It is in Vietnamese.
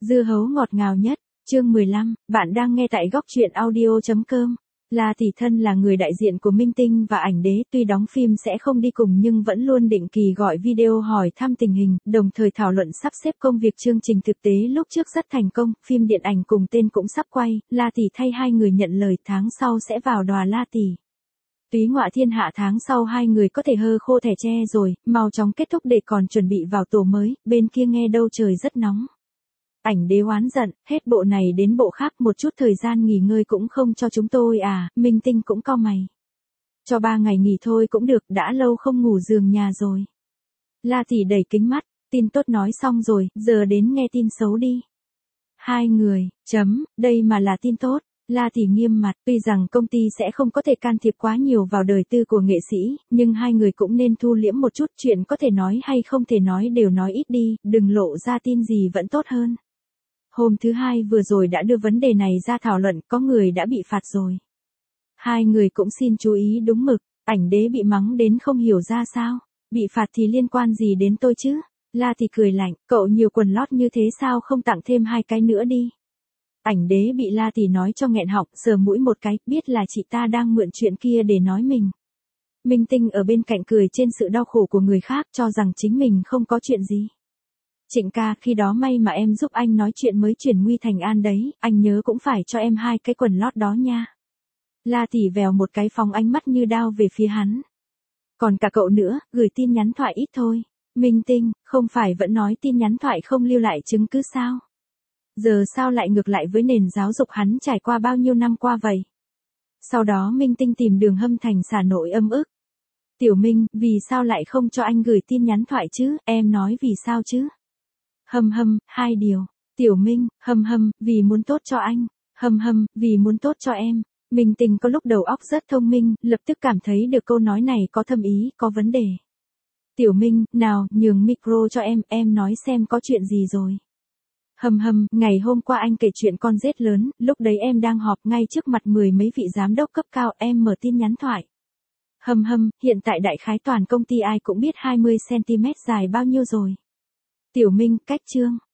Dưa hấu ngọt ngào nhất, chương 15, bạn đang nghe tại góc truyện audio.com. La Tỷ Thân là người đại diện của Minh Tinh và Ảnh Đế, tuy đóng phim sẽ không đi cùng nhưng vẫn luôn định kỳ gọi video hỏi thăm tình hình, đồng thời thảo luận sắp xếp công việc chương trình thực tế lúc trước rất thành công, phim điện ảnh cùng tên cũng sắp quay, La Tỷ thay hai người nhận lời tháng sau sẽ vào Đòa La Tỷ. Túy Ngọa Thiên Hạ tháng sau hai người có thể hơ khô thẻ tre rồi, mau chóng kết thúc để còn chuẩn bị vào tổ mới, bên kia nghe đâu trời rất nóng. Ảnh Đế oán giận, hết bộ này đến bộ khác một chút thời gian nghỉ ngơi cũng không cho chúng tôi à, Minh Tinh cũng cau mày. Cho 3 ngày nghỉ thôi cũng được, đã lâu không ngủ giường nhà rồi. La Tỷ đẩy kính mắt, tin tốt nói xong rồi, giờ đến nghe tin xấu đi. Hai người, đây mà là tin tốt. La Tỷ nghiêm mặt, tuy rằng công ty sẽ không có thể can thiệp quá nhiều vào đời tư của nghệ sĩ, nhưng hai người cũng nên thu liễm một chút, chuyện có thể nói hay không thể nói đều nói ít đi, đừng lộ ra tin gì vẫn tốt hơn. Hôm thứ Hai vừa rồi đã đưa vấn đề này ra thảo luận, có người đã bị phạt rồi. Hai người cũng xin chú ý đúng mực, Ảnh Đế bị mắng đến không hiểu ra sao, bị phạt thì liên quan gì đến tôi chứ? La Tỷ cười lạnh, cậu nhiều quần lót như thế sao không tặng thêm 2 cái nữa đi? Ảnh Đế bị La Tỷ nói cho nghẹn họng, sờ mũi một cái, biết là chị ta đang mượn chuyện kia để nói mình. Minh Tinh ở bên cạnh cười trên sự đau khổ của người khác, cho rằng chính mình không có chuyện gì. Trịnh ca, khi đó may mà em giúp anh nói chuyện mới chuyển nguy thành an đấy, anh nhớ cũng phải cho em 2 cái quần lót đó nha. La Tỷ vèo một cái phóng ánh mắt như đao về phía hắn. Còn cả cậu nữa, gửi tin nhắn thoại ít thôi. Minh Tinh, không phải vẫn nói tin nhắn thoại không lưu lại chứng cứ sao? Giờ sao lại ngược lại với nền giáo dục hắn trải qua bao nhiêu năm qua vậy? Sau đó Minh Tinh tìm đường hâm thành xả nỗi âm ức. Tiểu Minh, vì sao lại không cho anh gửi tin nhắn thoại chứ, em nói vì sao chứ? Hâm, 2 điều. Tiểu Minh, hâm, vì muốn tốt cho anh. Hâm, vì muốn tốt cho em. Minh Tinh có lúc đầu óc rất thông minh, lập tức cảm thấy được câu nói này có thâm ý, có vấn đề. Tiểu Minh, nào, nhường micro cho em nói xem có chuyện gì rồi. Hâm, ngày hôm qua anh kể chuyện con rết lớn, lúc đấy em đang họp ngay trước mặt 10 mấy vị giám đốc cấp cao, em mở tin nhắn thoại. Hâm, hiện tại đại khái toàn công ty ai cũng biết 20cm dài bao nhiêu rồi. Tiểu Minh, cách chương.